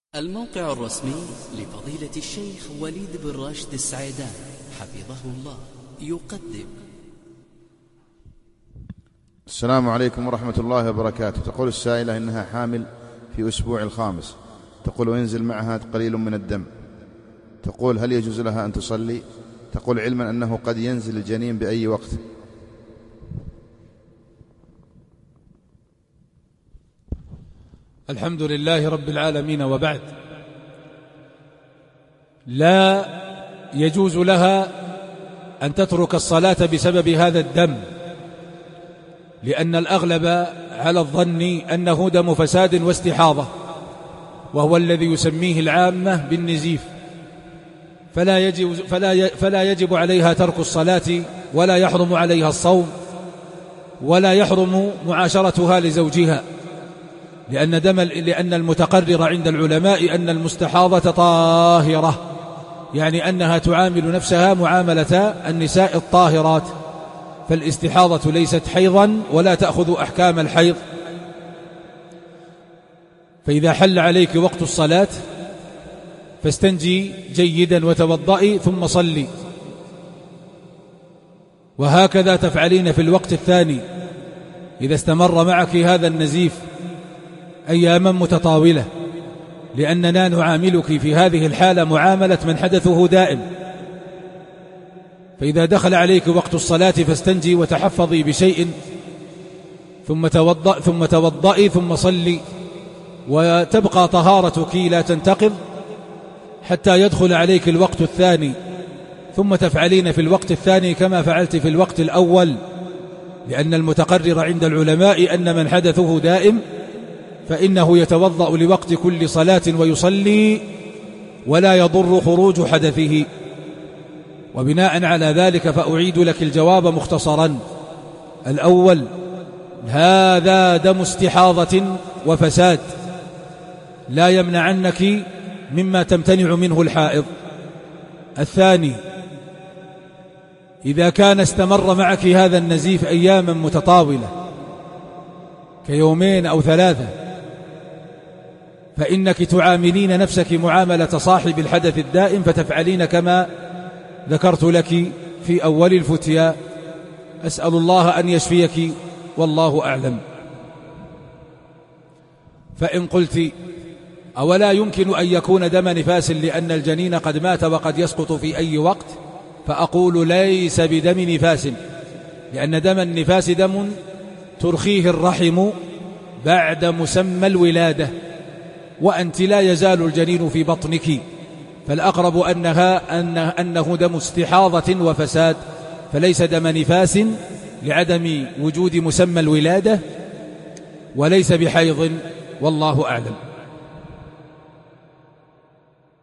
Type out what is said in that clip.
الموقع الرسمي لفضيلة الشيخ وليد بن راشد السعيدان حفظه الله يقدم. السلام عليكم ورحمة الله وبركاته. تقول السائلة إنها حامل في أسبوع الخامس، تقول وينزل معها قليل من الدم، تقول هل يجوز لها أن تصلي؟ تقول علما أنه قد ينزل الجنين بأي وقت. الحمد لله رب العالمين، وبعد، لا يجوز لها أن تترك الصلاة بسبب هذا الدم، لأن الأغلب على الظن أنه دم فساد واستحاضة، وهو الذي يسميه العامة بالنزيف، فلا يجب عليها ترك الصلاة، ولا يحرم عليها الصوم، ولا يحرم معاشرتها لزوجها، لأن المتقرر عند العلماء أن المستحاضة طاهرة، يعني أنها تعامل نفسها معاملة النساء الطاهرات، فالاستحاضة ليست حيضا ولا تأخذ أحكام الحيض. فإذا حل عليك وقت الصلاة فاستنجي جيدا وتوضئي ثم صلي، وهكذا تفعلين في الوقت الثاني إذا استمر معك هذا النزيف أياما متطاولة، لأننا نعاملك في هذه الحالة معاملة من حدثه دائم. فإذا دخل عليك وقت الصلاة فاستنجي وتحفظي بشيء ثم توضئي ثم صلي، وتبقى طهارتك لا تنتقض حتى يدخل عليك الوقت الثاني، ثم تفعلين في الوقت الثاني كما فعلت في الوقت الأول، لأن المتقرر عند العلماء أن من حدثه دائم فإنه يتوضأ لوقت كل صلاة ويصلي ولا يضر خروج حدثه. وبناء على ذلك فأعيد لك الجواب مختصرا. الأول: هذا دم استحاضة وفساد لا يمنعنك مما تمتنع منه الحائض. الثاني: إذا كان استمر معك هذا النزيف أياما متطاولة كيومين أو ثلاثة، فإنك تعاملين نفسك معاملة صاحب الحدث الدائم، فتفعلين كما ذكرت لك في أول الفتيا. أسأل الله أن يشفيك والله أعلم. فإن قلت أولا يمكن أن يكون دم نفاس لأن الجنين قد مات وقد يسقط في أي وقت، فأقول ليس بدم نفاس، لأن دم النفاس دم ترخيه الرحم بعد مسمى الولادة، وأنت لا يزال الجنين في بطنك، فالأقرب أنه دم استحاضة وفساد، فليس دم نفاس لعدم وجود مسمى الولادة، وليس بحيض، والله أعلم.